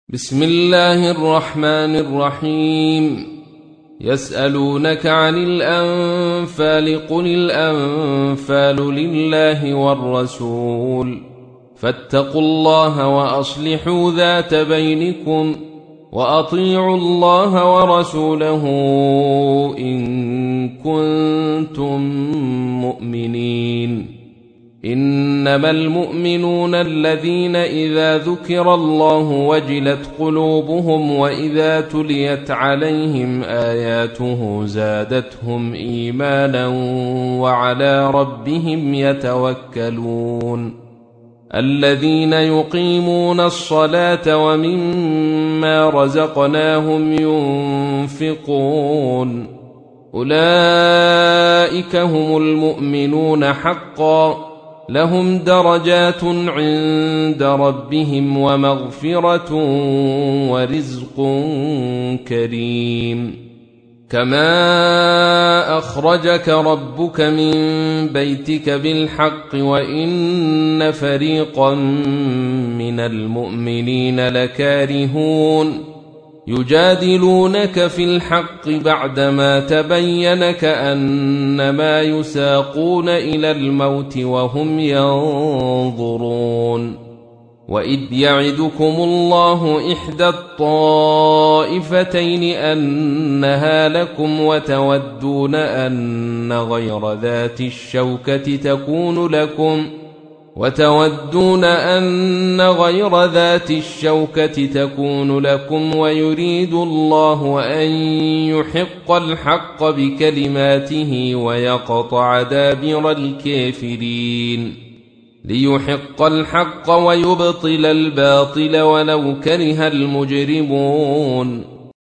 بسم الله الرحمن الرحيم. يسألونك عن الأنفال قل الأنفال لله والرسول فاتقوا الله وأصلحوا ذات بينكم وأطيعوا الله ورسوله إن كنتم مؤمنين. إنما المؤمنون الذين إذا ذكر الله وجلت قلوبهم وإذا تليت عليهم آياته زادتهم إيمانا وعلى ربهم يتوكلون. الذين يقيمون الصلاة ومما رزقناهم ينفقون أولئك هم المؤمنون حقا لهم درجات عند ربهم ومغفرة ورزق كريم. كما أخرجك ربك من بيتك بالحق وإن فريقا من المؤمنين لكارهون يجادلونك في الحق بعدما تبين كأنما يساقون إلى الموت وهم ينظرون. وإذ يعدكم الله إحدى الطائفتين أنها لكم وتودون أن غير ذات الشوكة تكون لكم ويريد الله أن يحق الحق بكلماته ويقطع دابر الكافرين ليحق الحق ويبطل الباطل ولو كره المجرمون.